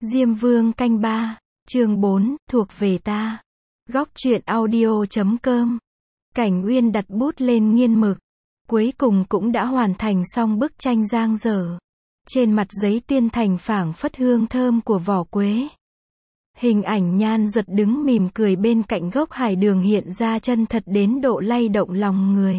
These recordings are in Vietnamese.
Diêm Vương canh 3, chương 4, thuộc về ta. Góc truyện audio.com. Cảnh Uyên đặt bút lên nghiên mực. Cuối cùng cũng đã hoàn thành xong bức tranh dang dở. Trên mặt giấy tuyên thành phảng phất hương thơm của vỏ quế. Hình ảnh Nhan Duật đứng mỉm cười bên cạnh gốc hải đường hiện ra chân thật đến độ lay động lòng người.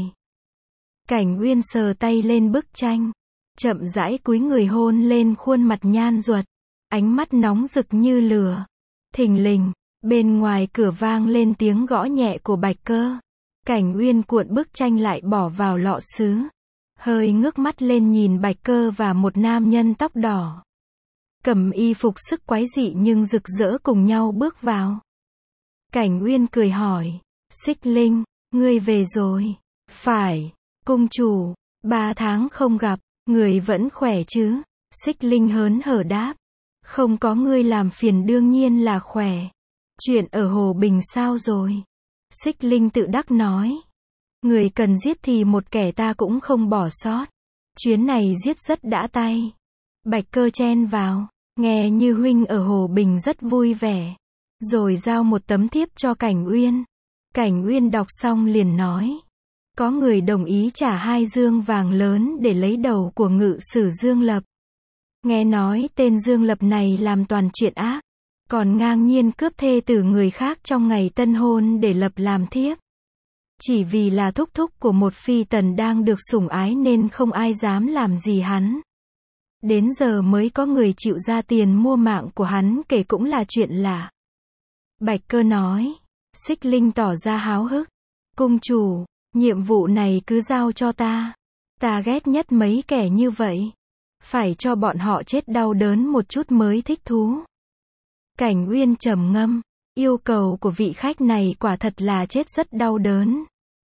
Cảnh Uyên sờ tay lên bức tranh, chậm rãi cúi người hôn lên khuôn mặt Nhan Duật. Ánh mắt nóng rực như lửa. Thình lình, bên ngoài cửa vang lên tiếng gõ nhẹ của Bạch Cơ. Cảnh Uyên cuộn bức tranh lại bỏ vào lọ sứ. Hơi ngước mắt lên nhìn Bạch Cơ và một nam nhân tóc đỏ. Cầm y phục sức quái dị nhưng rực rỡ cùng nhau bước vào. Cảnh Uyên cười hỏi, Xích Linh, ngươi về rồi. Phải, cung chủ, 3 tháng không gặp, người vẫn khỏe chứ? Xích Linh hớn hở đáp. Không có ngươi làm phiền đương nhiên là khỏe. Chuyện ở Hồ Bình sao rồi? Xích Linh tự đắc nói. Người cần giết thì một kẻ ta cũng không bỏ sót. Chuyến này giết rất đã tay. Bạch Cơ chen vào. Nghe như huynh ở Hồ Bình rất vui vẻ. Rồi giao một tấm thiếp cho Cảnh Uyên. Cảnh Uyên đọc xong liền nói. Có người đồng ý trả 2 dương vàng lớn để lấy đầu của ngự sử Dương Lập. Nghe nói tên Dương Lập này làm toàn chuyện ác, còn ngang nhiên cướp thê tử người khác trong ngày tân hôn để lập làm thiếp. Chỉ vì là thúc thúc của một phi tần đang được sủng ái nên không ai dám làm gì hắn. Đến giờ mới có người chịu ra tiền mua mạng của hắn, kể cũng là chuyện lạ. Bạch Cơ nói. Xích Linh tỏ ra háo hức. Cung chủ, nhiệm vụ này cứ giao cho ta. Ta ghét nhất mấy kẻ như vậy. Phải cho bọn họ chết đau đớn một chút mới thích thú. Cảnh Uyên trầm ngâm. Yêu cầu của vị khách này quả thật là chết rất đau đớn.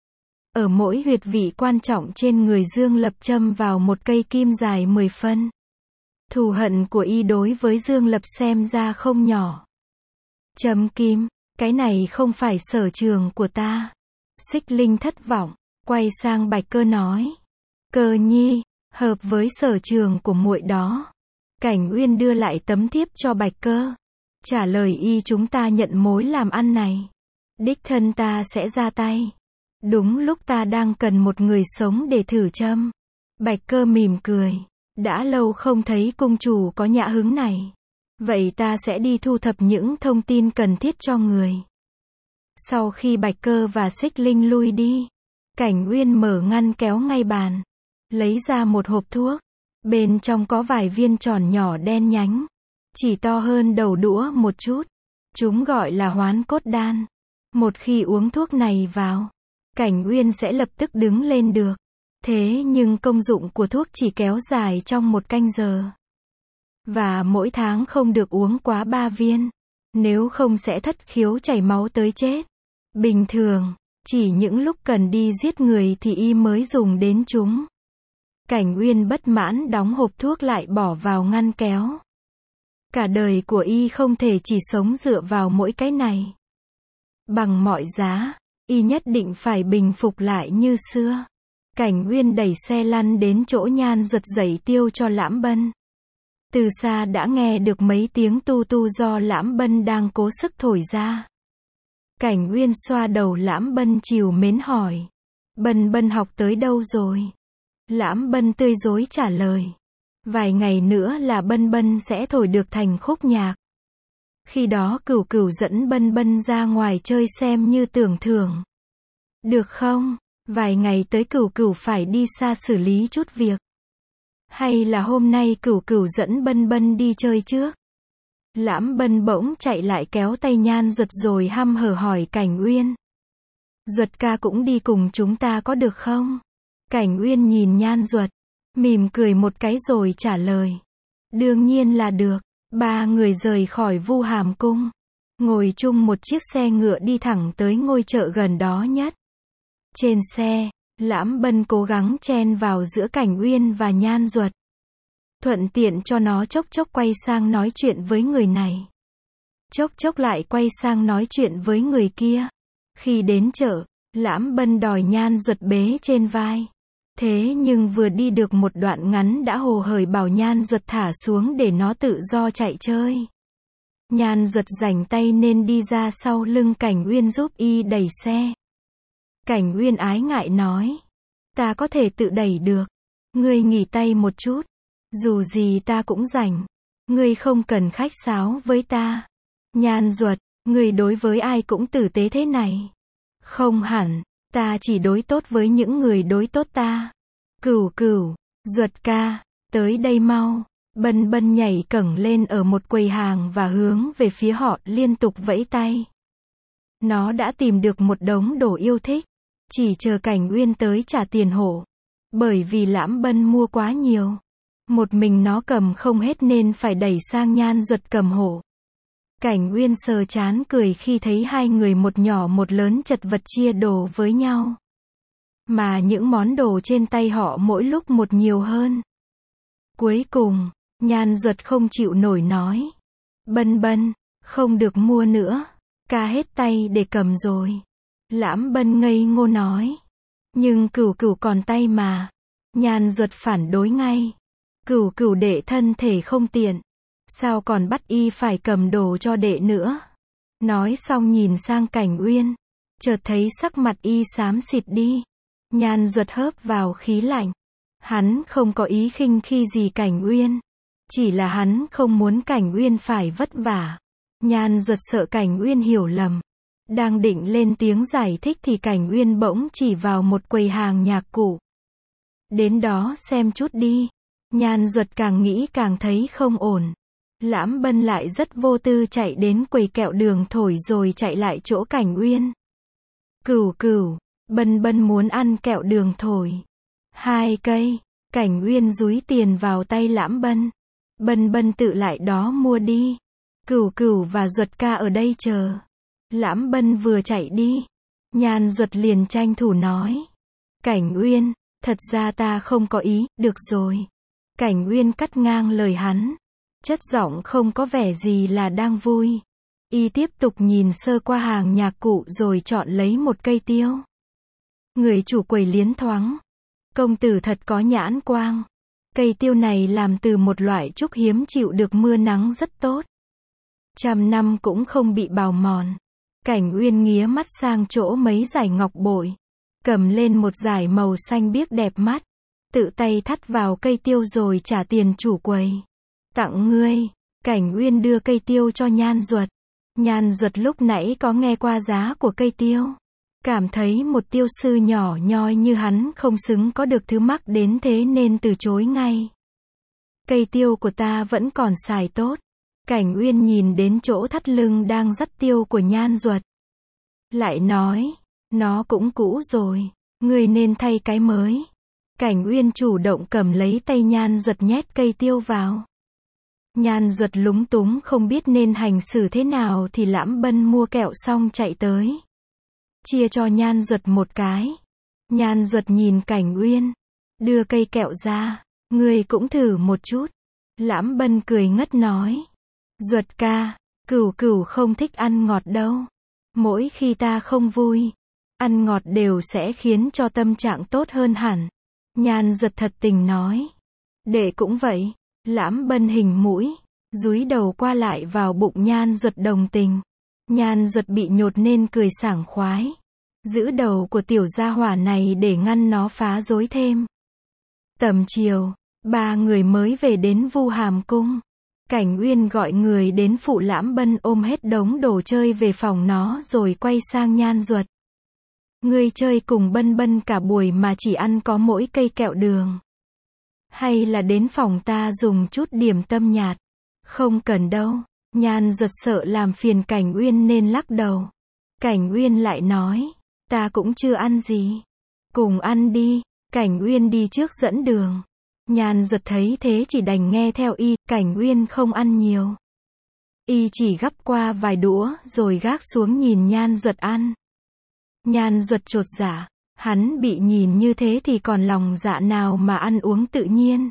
Ở mỗi huyệt vị quan trọng trên người Dương Lập châm vào một cây kim dài 10 phân. Thù hận của y đối với Dương Lập xem ra không nhỏ. Châm kim, cái này không phải sở trường của ta. Xích Linh thất vọng, quay sang Bạch Cơ nói. Cơ nhi, hợp với sở trường của muội đó. Cảnh Uyên đưa lại tấm thiếp cho Bạch Cơ. Trả lời y chúng ta nhận mối làm ăn này. Đích thân ta sẽ ra tay. Đúng lúc ta đang cần một người sống để thử châm. Bạch Cơ mỉm cười. Đã lâu không thấy cung chủ có nhã hứng này. Vậy ta sẽ đi thu thập những thông tin cần thiết cho người. Sau khi Bạch Cơ và Xích Linh lui đi, Cảnh Uyên mở ngăn kéo ngay bàn. Lấy ra một hộp thuốc. Bên trong có vài viên tròn nhỏ đen nhánh. Chỉ to hơn đầu đũa một chút. Chúng gọi là hoán cốt đan. Một khi uống thuốc này vào, Cảnh Uyên sẽ lập tức đứng lên được. Thế nhưng công dụng của thuốc chỉ kéo dài trong 1 canh giờ. Và mỗi tháng không được uống quá 3 viên. Nếu không sẽ thất khiếu chảy máu tới chết. Bình thường, chỉ những lúc cần đi giết người thì y mới dùng đến chúng. Cảnh Uyên bất mãn đóng hộp thuốc lại bỏ vào ngăn kéo. Cả đời của y không thể chỉ sống dựa vào mỗi cái này. Bằng mọi giá, y nhất định phải bình phục lại như xưa. Cảnh Uyên đẩy xe lăn đến chỗ Nhan Duật dẩy tiêu cho Lãm Bân. Từ xa đã nghe được mấy tiếng tu tu do Lãm Bân đang cố sức thổi ra. Cảnh Uyên xoa đầu Lãm Bân trìu mến hỏi. Bân Bân học tới đâu rồi? Lãm Bân tươi rói trả lời. Vài ngày nữa là Bân Bân sẽ thổi được thành khúc nhạc. Khi đó Cửu Cửu dẫn Bân Bân ra ngoài chơi xem như tưởng thưởng. Được không? Vài ngày tới Cửu Cửu phải đi xa xử lý chút việc. Hay là hôm nay Cửu Cửu dẫn Bân Bân đi chơi trước? Lãm Bân bỗng chạy lại kéo tay Nhan Duật rồi hăm hở hỏi Cảnh Uyên. Duật ca cũng đi cùng chúng ta có được không? Cảnh Uyên nhìn Nhan Duật, mỉm cười một cái rồi trả lời. Đương nhiên là được. 3 người rời khỏi Vu Hàm Cung. Ngồi chung một chiếc xe ngựa đi thẳng tới ngôi chợ gần đó nhất. Trên xe, Lãm Bân cố gắng chen vào giữa Cảnh Uyên và Nhan Duật. Thuận tiện cho nó chốc chốc quay sang nói chuyện với người này. Chốc chốc lại quay sang nói chuyện với người kia. Khi đến chợ, Lãm Bân đòi Nhan Duật bế trên vai. Thế nhưng vừa đi được một đoạn ngắn đã hồ hởi bảo Nhan Duật thả xuống để nó tự do chạy chơi. Nhan Duật rảnh tay nên đi ra sau lưng Cảnh Uyên giúp y đẩy xe. Cảnh Uyên ái ngại nói. Ta có thể tự đẩy được. Ngươi nghỉ tay một chút. Dù gì ta cũng rảnh. Ngươi không cần khách sáo với ta. Nhan Duật, ngươi đối với ai cũng tử tế thế này. Không hẳn, ta chỉ đối tốt với những người đối tốt ta. Cửu Cửu, Duật ca, tới đây mau. Bân Bân nhảy cẩng lên ở một quầy hàng và hướng về phía họ liên tục vẫy tay. Nó đã tìm được một đống đồ yêu thích. Chỉ chờ Cảnh Uyên tới trả tiền hộ. Bởi vì Lãm Bân mua quá nhiều. Một mình nó cầm không hết nên phải đẩy sang Nhan Duật cầm hộ. Cảnh Uyên sờ chán cười khi thấy hai người một nhỏ một lớn chật vật chia đồ với nhau. Mà những món đồ trên tay họ mỗi lúc một nhiều hơn. Cuối cùng, Nhan Duật không chịu nổi nói. Bân Bân, không được mua nữa. Ca hết tay để cầm rồi. Lãm Bân ngây ngô nói. Nhưng Cửu Cửu còn tay mà. Nhan Duật phản đối ngay. Cửu Cửu đệ thân thể không tiện. Sao còn bắt y phải cầm đồ cho đệ nữa. Nói xong nhìn sang Cảnh Uyên. Chợt thấy sắc mặt y xám xịt đi. Nhan Duật hớp vào khí lạnh. Hắn không có ý khinh khi gì Cảnh Uyên. Chỉ là hắn không muốn Cảnh Uyên phải vất vả. Nhan Duật sợ Cảnh Uyên hiểu lầm. Đang định lên tiếng giải thích thì Cảnh Uyên bỗng chỉ vào một quầy hàng nhạc cụ. Đến đó xem chút đi. Nhan Duật càng nghĩ càng thấy không ổn. Lãm Bân lại rất vô tư chạy đến quầy kẹo đường thổi rồi chạy lại chỗ Cảnh Uyên. Cửu Cửu, Bân Bân muốn ăn kẹo đường thổi. 2 cây. Cảnh Uyên dúi tiền vào tay Lãm Bân. Bân Bân tự lại đó mua đi. Cửu Cửu và Duật ca ở đây chờ. Lãm Bân vừa chạy đi. Nhan Duật liền tranh thủ nói. Cảnh Uyên, thật ra ta không có ý, được rồi. Cảnh Uyên cắt ngang lời hắn. Chất giọng không có vẻ gì là đang vui. Y tiếp tục nhìn sơ qua hàng nhạc cụ rồi chọn lấy một cây tiêu. Người chủ quầy liến thoáng. Công tử thật có nhãn quang. Cây tiêu này làm từ một loại trúc hiếm chịu được mưa nắng rất tốt. 100 năm cũng không bị bào mòn. Cảnh Uyên nghía mắt sang chỗ mấy dải ngọc bội. Cầm lên một dải màu xanh biếc đẹp mắt. Tự tay thắt vào cây tiêu rồi trả tiền chủ quầy. Tặng ngươi. Cảnh Uyên đưa cây tiêu cho Nhan Duật. Nhan Duật lúc nãy có nghe qua giá của cây tiêu. Cảm thấy một tiêu sư nhỏ nhoi như hắn không xứng có được thứ mắc đến thế nên từ chối ngay. Cây tiêu của ta vẫn còn xài tốt. Cảnh Uyên nhìn đến chỗ thắt lưng đang dắt tiêu của Nhan Duật. Lại nói, nó cũng cũ rồi. Ngươi nên thay cái mới. Cảnh Uyên chủ động cầm lấy tay Nhan Duật nhét cây tiêu vào. Nhan Duật lúng túng không biết nên hành xử thế nào thì Lãm Bân mua kẹo xong chạy tới. Chia cho Nhan Duật một cái. Nhan Duật nhìn Cảnh Uyên. Đưa cây kẹo ra. Ngươi cũng thử một chút. Lãm Bân cười ngất nói. Duật ca, Cửu Cửu không thích ăn ngọt đâu. Mỗi khi ta không vui, ăn ngọt đều sẽ khiến cho tâm trạng tốt hơn hẳn. Nhan Duật thật tình nói. Đệ cũng vậy. Lãm Bân hình mũi, dúi đầu qua lại vào bụng Nhan Duật đồng tình. Nhan Duật bị nhột nên cười sảng khoái. Giữ đầu của tiểu gia hỏa này để ngăn nó phá rối thêm. Tầm chiều, 3 người mới về đến Vu Hàm Cung. Cảnh Uyên gọi người đến phụ Lãm Bân ôm hết đống đồ chơi về phòng nó rồi quay sang Nhan Duật. Ngươi chơi cùng Bân Bân cả buổi mà chỉ ăn có mỗi cây kẹo đường. Hay là đến phòng ta dùng chút điểm tâm nhạt. Không cần đâu. Nhan Duật sợ làm phiền Cảnh Uyên nên lắc đầu. Cảnh Uyên lại nói. Ta cũng chưa ăn gì. Cùng ăn đi. Cảnh Uyên đi trước dẫn đường. Nhan Duật thấy thế chỉ đành nghe theo y. Cảnh Uyên không ăn nhiều. Y chỉ gắp qua vài đũa rồi gác xuống nhìn Nhan Duật ăn. Nhan Duật chột dạ. Hắn bị nhìn như thế thì còn lòng dạ nào mà ăn uống tự nhiên.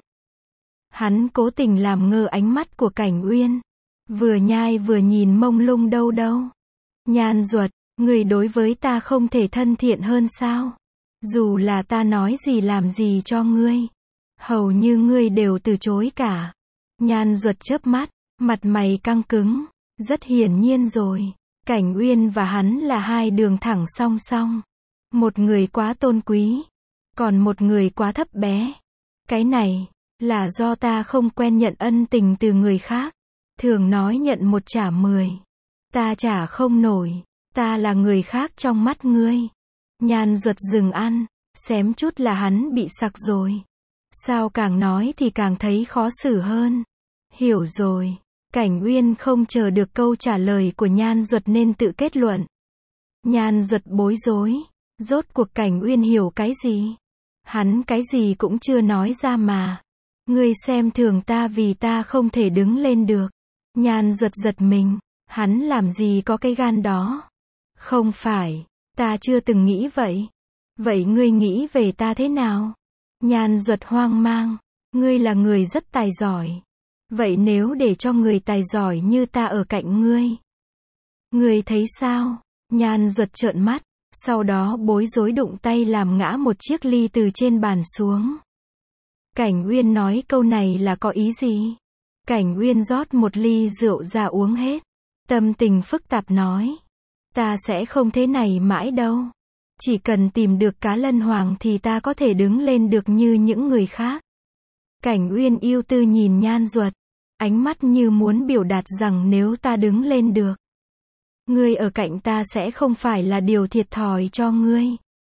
Hắn cố tình làm ngơ ánh mắt của Cảnh Uyên. Vừa nhai vừa nhìn mông lung đâu đâu. Nhan Duật, người đối với ta không thể thân thiện hơn sao? Dù là ta nói gì làm gì cho ngươi, hầu như ngươi đều từ chối cả. Nhan Duật chớp mắt, mặt mày căng cứng. Rất hiển nhiên rồi. Cảnh Uyên và hắn là hai đường thẳng song song. Một người quá tôn quý, còn một người quá thấp bé. Cái này, là do ta không quen nhận ân tình từ người khác. Thường nói nhận một trả 10. Ta trả không nổi. Ta là người khác trong mắt ngươi. Nhan Duật dừng ăn, xém chút là hắn bị sặc rồi. Sao càng nói thì càng thấy khó xử hơn. Hiểu rồi. Cảnh Uyên không chờ được câu trả lời của Nhan Duật nên tự kết luận. Nhan Duật bối rối. Rốt cuộc Cảnh Uyên hiểu cái gì? Hắn cái gì cũng chưa nói ra mà. Ngươi xem thường ta vì ta không thể đứng lên được. Nhan Duật giật mình. Hắn làm gì có cái gan đó? Không phải, ta chưa từng nghĩ vậy. Vậy ngươi nghĩ về ta thế nào? Nhan Duật hoang mang. Ngươi là người rất tài giỏi. Vậy nếu để cho người tài giỏi như ta ở cạnh ngươi, ngươi thấy sao? Nhan Duật trợn mắt, sau đó bối rối đụng tay làm ngã một chiếc ly từ trên bàn xuống. Cảnh Uyên nói câu này là có ý gì? Cảnh Uyên rót một ly rượu ra uống hết. Tâm tình phức tạp nói. Ta sẽ không thế này mãi đâu. Chỉ cần tìm được Cá Lân Hoàng thì ta có thể đứng lên được như những người khác. Cảnh Uyên ưu tư nhìn Nhan Duật. Ánh mắt như muốn biểu đạt rằng nếu ta đứng lên được, ngươi ở cạnh ta sẽ không phải là điều thiệt thòi cho ngươi.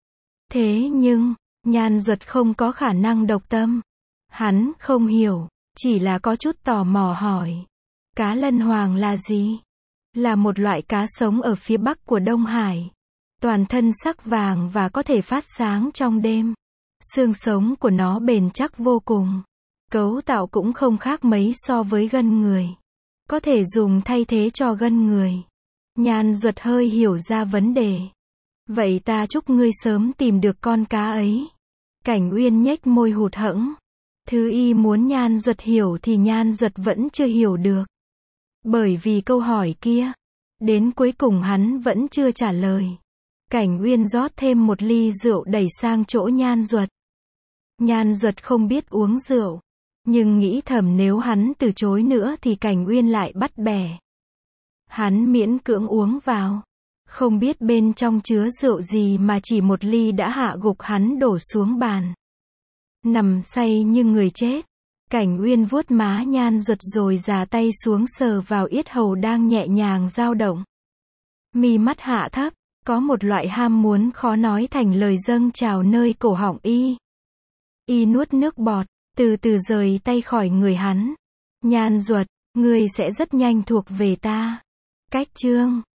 Thế nhưng, Nhan Duật không có khả năng độc tâm. Hắn không hiểu, chỉ là có chút tò mò hỏi. Cá Lân Hoàng là gì? Là một loại cá sống ở phía bắc của Đông Hải. Toàn thân sắc vàng và có thể phát sáng trong đêm. Xương sống của nó bền chắc vô cùng. Cấu tạo cũng không khác mấy so với gân người. Có thể dùng thay thế cho gân người. Nhan Duật hơi hiểu ra vấn đề. Vậy ta chúc ngươi sớm tìm được con cá ấy. Cảnh Uyên nhếch môi hụt hẫng. Thứ y muốn Nhan Duật hiểu thì Nhan Duật vẫn chưa hiểu được. Bởi vì câu hỏi kia, đến cuối cùng hắn vẫn chưa trả lời. Cảnh Uyên rót thêm một ly rượu đẩy sang chỗ Nhan Duật. Nhan Duật không biết uống rượu, nhưng nghĩ thầm nếu hắn từ chối nữa thì Cảnh Uyên lại bắt bẻ. Hắn miễn cưỡng uống vào. Không biết bên trong chứa rượu gì mà chỉ một ly đã hạ gục hắn đổ xuống bàn. Nằm say như người chết. Cảnh Uyên vuốt má Nhan Duật rồi già tay xuống sờ vào yết hầu đang nhẹ nhàng dao động. Mi mắt hạ thấp, có một loại ham muốn khó nói thành lời dâng trào nơi cổ họng y. Y nuốt nước bọt, từ từ rời tay khỏi người hắn. Nhan Duật, ngươi sẽ rất nhanh thuộc về ta. Cách chương